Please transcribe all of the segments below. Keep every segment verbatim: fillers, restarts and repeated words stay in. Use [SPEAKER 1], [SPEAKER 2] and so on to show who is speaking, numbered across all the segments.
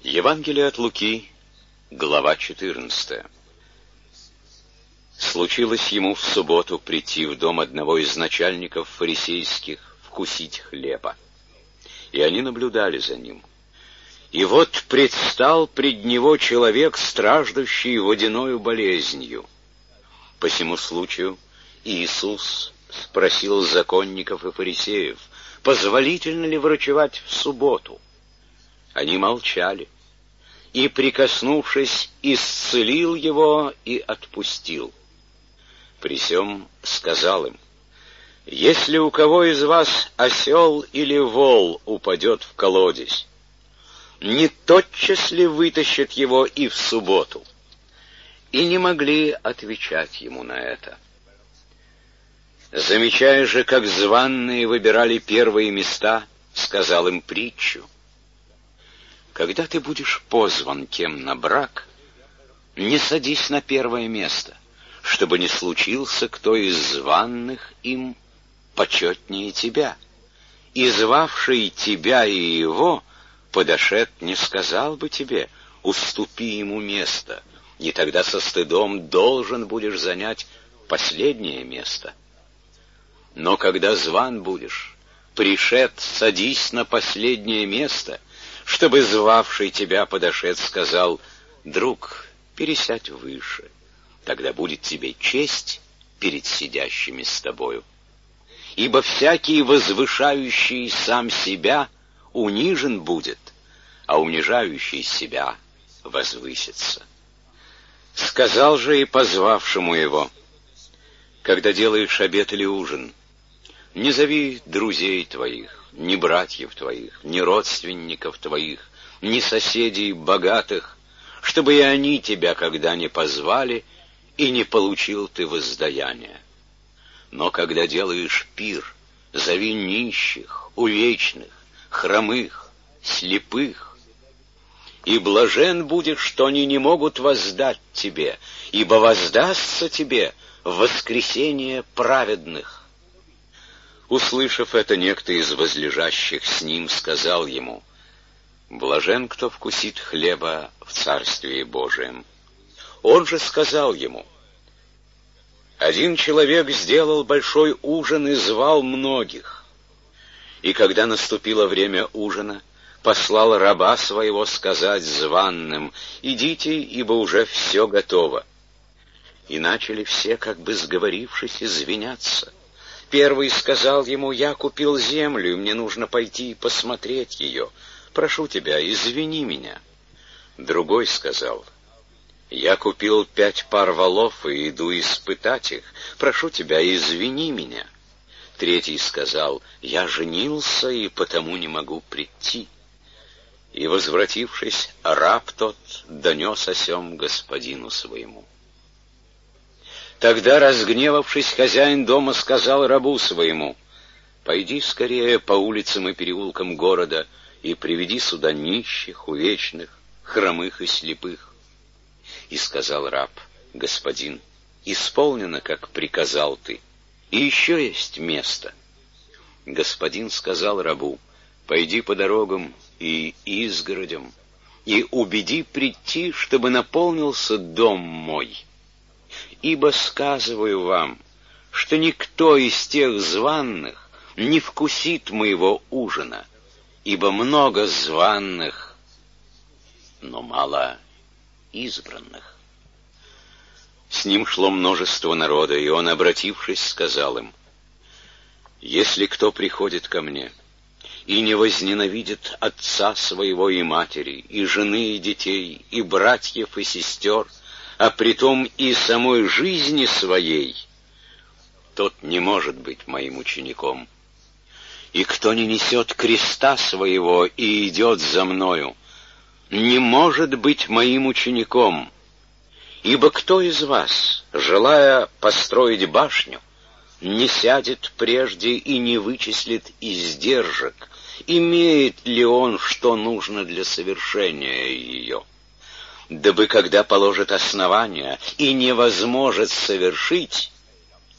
[SPEAKER 1] Евангелие от Луки, глава четырнадцатая. Случилось ему в субботу прийти в дом одного из начальников фарисейских вкусить хлеба. И они наблюдали за ним. И вот предстал пред него человек, страждущий водяною болезнью. По сему случаю Иисус спросил законников и фарисеев, позволительно ли врачевать в субботу. Они молчали, и, прикоснувшись, исцелил его и отпустил. При сем сказал им: «Если у кого из вас осел или вол упадет в колодезь, не тотчас ли вытащит его и в субботу?» И не могли отвечать ему на это. Замечая же, как званные выбирали первые места, сказал им притчу: «Когда ты будешь позван кем на брак, не садись на первое место, чтобы не случился кто из званных им почетнее тебя. И звавший тебя и его подошед не сказал бы тебе: уступи ему место, и тогда со стыдом должен будешь занять последнее место. Но когда зван будешь, пришед, садись на последнее место, чтобы звавший тебя подошед сказал: друг, пересядь выше, тогда будет тебе честь перед сидящими с тобою. Ибо всякий, возвышающий сам себя, унижен будет, а унижающий себя возвысится». Сказал же и позвавшему его: «Когда делаешь обед или ужин, не зови друзей твоих, ни братьев твоих, ни родственников твоих, ни соседей богатых, чтобы и они тебя когда не позвали, и не получил ты воздаяние. Но когда делаешь пир, зови нищих, увечных, хромых, слепых. И блажен будешь, что они не могут воздать тебе, ибо воздастся тебе в воскресение праведных». Услышав это, некто из возлежащих с ним сказал ему: «Блажен, кто вкусит хлеба в Царствии Божием». Он же сказал ему: «Один человек сделал большой ужин и звал многих. И когда наступило время ужина, послал раба своего сказать званным: идите, ибо уже все готово. И начали все, как бы сговорившись, извиняться. Первый сказал ему: я купил землю, и мне нужно пойти и посмотреть ее. Прошу тебя, извини меня. Другой сказал: я купил пять пар волов и иду испытать их. Прошу тебя, извини меня. Третий сказал: я женился и потому не могу прийти. И, возвратившись, раб тот донес о сем господину своему. Тогда, разгневавшись, хозяин дома сказал рабу своему: пойди скорее по улицам и переулкам города и приведи сюда нищих, увечных, хромых и слепых. И сказал раб: господин, исполнено, как приказал ты, и еще есть место. Господин сказал рабу: пойди по дорогам и изгородям и убеди прийти, чтобы наполнился дом мой. Ибо сказываю вам, что никто из тех званных не вкусит моего ужина, ибо много званных, но мало избранных». С ним шло множество народа, и он, обратившись, сказал им: «Если кто приходит ко мне и не возненавидит отца своего и матери, и жены, и детей, и братьев, и сестер, а притом и самой жизни своей, тот не может быть моим учеником. И кто не несет креста своего и идет за мною, не может быть моим учеником. Ибо кто из вас, желая построить башню, не сядет прежде и не вычислит издержек, имеет ли он, что нужно для совершения ее? Дабы, когда положит основание и невозможно совершить,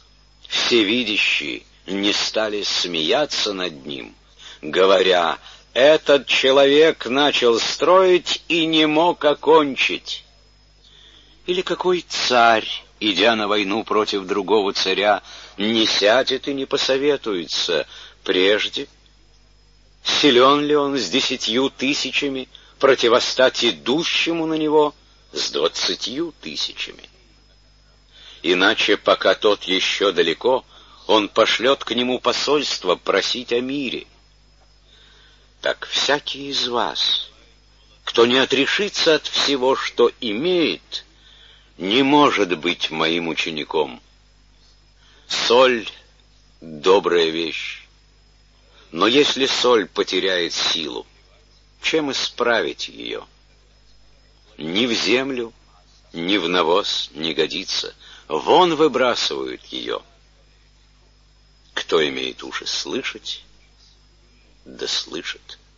[SPEAKER 1] всевидящие не стали смеяться над ним, говоря: Этот человек начал строить и не мог окончить. Или какой царь, идя на войну против другого царя, не сядет и не посоветуется прежде, силен ли он с десятью тысячами противостать идущему на него с двадцатью тысячами. Иначе, пока тот еще далеко, он пошлет к нему посольство просить о мире. Так всякий из вас, кто не отрешится от всего, что имеет, не может быть моим учеником. Соль — добрая вещь, но если соль потеряет силу, чем исправить ее? Ни в землю, ни в навоз не годится, вон выбрасывают ее. Кто имеет уши слышать, да слышит.